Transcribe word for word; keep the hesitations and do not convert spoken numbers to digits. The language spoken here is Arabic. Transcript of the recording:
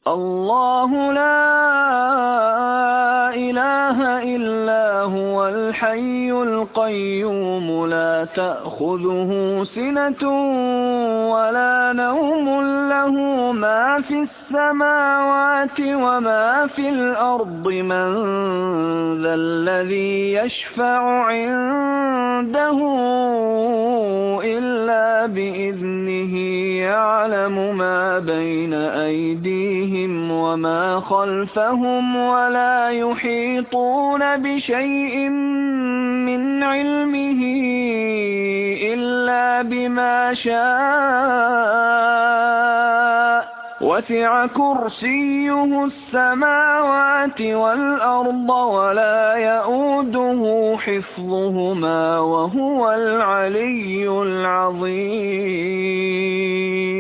الله لا إله إلا هو الحي القيوم لا تأخذه سنة ولا نوم له ما في السماوات وما في الأرض من ذا الذي يشفع عنده إلا بإذنه يعلم ما بين أيديهم وما خلفهم ولا يحيطون بشيء من علمه إلا بما شاء وسع كرسيه السماوات والأرض ولا يئوده حفظهما وهو العلي العظيم.